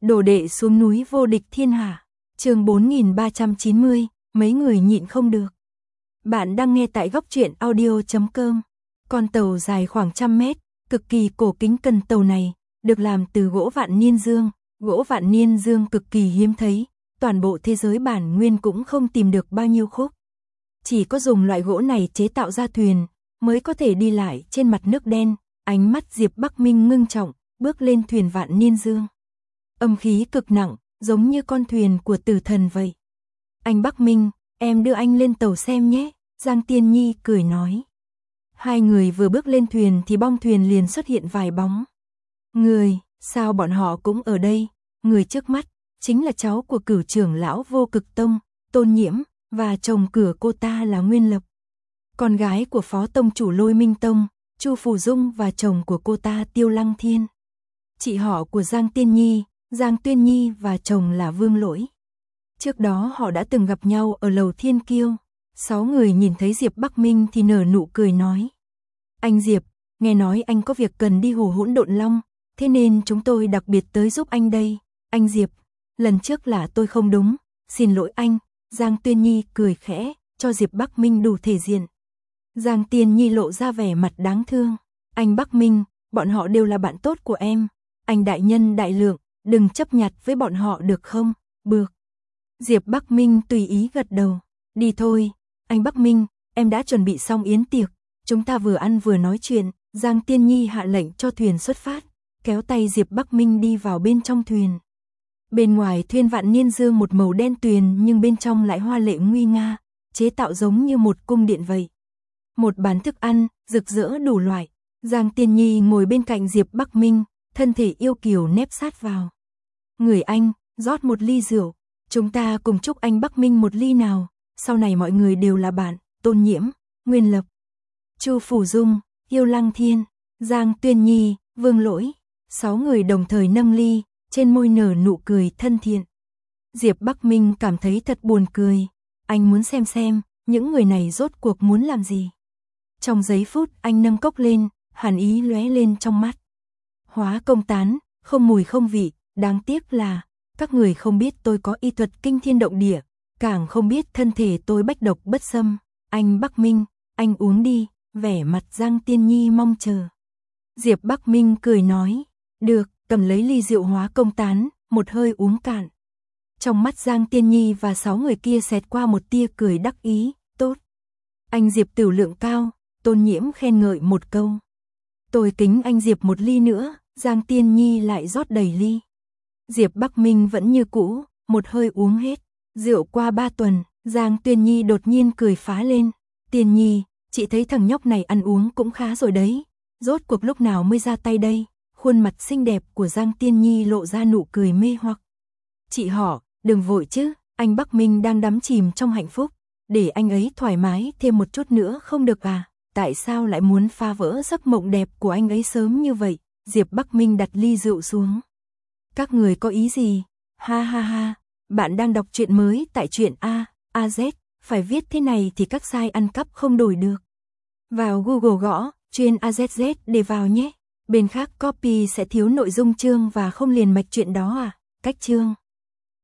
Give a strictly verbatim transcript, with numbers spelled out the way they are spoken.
Đồ đệ xuống núi vô địch thiên hạ. Chương bốn nghìn ba trăm chín mươi, mấy người nhịn không được. Bạn đang nghe tại góc truyện audio chấm com. Con tàu dài khoảng trăm mét, cực kỳ cổ kính cần tàu này, được làm từ gỗ vạn niên dương. Gỗ vạn niên dương cực kỳ hiếm thấy, toàn bộ thế giới bản nguyên cũng không tìm được bao nhiêu khúc. Chỉ có dùng loại gỗ này chế tạo ra thuyền, mới có thể đi lại trên mặt nước đen. Ánh mắt Diệp Bắc Minh ngưng trọng, bước lên thuyền vạn niên dương. Âm khí cực nặng, giống như con thuyền của tử thần vậy. Anh Bắc Minh, em đưa anh lên tàu xem nhé, Giang Tiên Nhi cười nói. Hai người vừa bước lên thuyền thì bong thuyền liền xuất hiện vài bóng. Người, sao bọn họ cũng ở đây? Người trước mắt, chính là cháu của cửu trưởng lão Vô Cực Tông, Tôn Nhiễm, và chồng cửa cô ta là Nguyên Lập. Con gái của phó tông chủ Lôi Minh Tông, Chu Phù Dung và chồng của cô ta Tiêu Lăng Thiên. Chị họ của Giang Tiên Nhi, Giang Tuyên Nhi và chồng là Vương Lỗi. Trước đó họ đã từng gặp nhau ở lầu Thiên Kiêu. Sáu người nhìn thấy Diệp Bắc Minh thì nở nụ cười nói. Anh Diệp, nghe nói anh có việc cần đi Hồ Hỗn Độn Long, thế nên chúng tôi đặc biệt tới giúp anh đây. Anh Diệp, lần trước là tôi không đúng, xin lỗi anh. Giang Tuyên Nhi cười khẽ, cho Diệp Bắc Minh đủ thể diện. Giang Tiên Nhi lộ ra vẻ mặt đáng thương. Anh Bắc Minh, bọn họ đều là bạn tốt của em. Anh đại nhân đại lượng, đừng chấp nhặt với bọn họ được không? Được. Diệp Bắc Minh tùy ý gật đầu. Đi thôi. Anh Bắc Minh, em đã chuẩn bị xong yến tiệc. Chúng ta vừa ăn vừa nói chuyện. Giang Tiên Nhi hạ lệnh cho thuyền xuất phát, kéo tay Diệp Bắc Minh đi vào bên trong thuyền. Bên ngoài thuyền vạn niên dương một màu đen tuyền nhưng bên trong lại hoa lệ nguy nga, chế tạo giống như một cung điện vậy. Một bàn thức ăn, rực rỡ đủ loại. Giang Tiên Nhi ngồi bên cạnh Diệp Bắc Minh, thân thể yêu kiều nép sát vào. Người anh, rót một ly rượu, chúng ta cùng chúc anh Bắc Minh một ly nào, sau này mọi người đều là bạn. Tôn Nhiễm, Nguyên Lập, Chu Phù Dung, Tiêu Lăng Thiên, Giang Tuyên Nhi, Vương Lỗi, sáu người đồng thời nâng ly, trên môi nở nụ cười thân thiện. Diệp Bắc Minh cảm thấy thật buồn cười, anh muốn xem xem, những người này rốt cuộc muốn làm gì. Trong giây phút anh nâng cốc lên, hàn ý lóe lên trong mắt. Hóa công tán, không mùi không vị, đáng tiếc là, các người không biết tôi có y thuật kinh thiên động địa, càng không biết thân thể tôi bách độc bất xâm. Anh Bắc Minh, anh uống đi, vẻ mặt Giang Tiên Nhi mong chờ. Diệp Bắc Minh cười nói, được, cầm lấy ly rượu hóa công tán, một hơi uống cạn. Trong mắt Giang Tiên Nhi và sáu người kia xẹt qua một tia cười đắc ý, tốt. Anh Diệp tửu lượng cao, Tôn Nhiễm khen ngợi một câu. Tôi kính anh Diệp một ly nữa, Giang Tiên Nhi lại rót đầy ly. Diệp Bắc Minh vẫn như cũ, một hơi uống hết. Rượu qua ba tuần, Giang Tuyên Nhi đột nhiên cười phá lên. Tiên Nhi, chị thấy thằng nhóc này ăn uống cũng khá rồi đấy. Rốt cuộc lúc nào mới ra tay đây? Khuôn mặt xinh đẹp của Giang Tiên Nhi lộ ra nụ cười mê hoặc. Chị họ, đừng vội chứ, anh Bắc Minh đang đắm chìm trong hạnh phúc. Để anh ấy thoải mái thêm một chút nữa không được à? Tại sao lại muốn phá vỡ giấc mộng đẹp của anh ấy sớm như vậy? Diệp Bắc Minh đặt ly rượu xuống. Các người có ý gì? Ha ha ha, bạn đang đọc truyện mới tại truyện A, A Z, phải viết thế này thì các site ăn cắp không đổi được. Vào Google gõ, chuyên A Z Z để vào nhé. Bên khác copy sẽ thiếu nội dung chương và không liền mạch truyện đó à? Cách chương.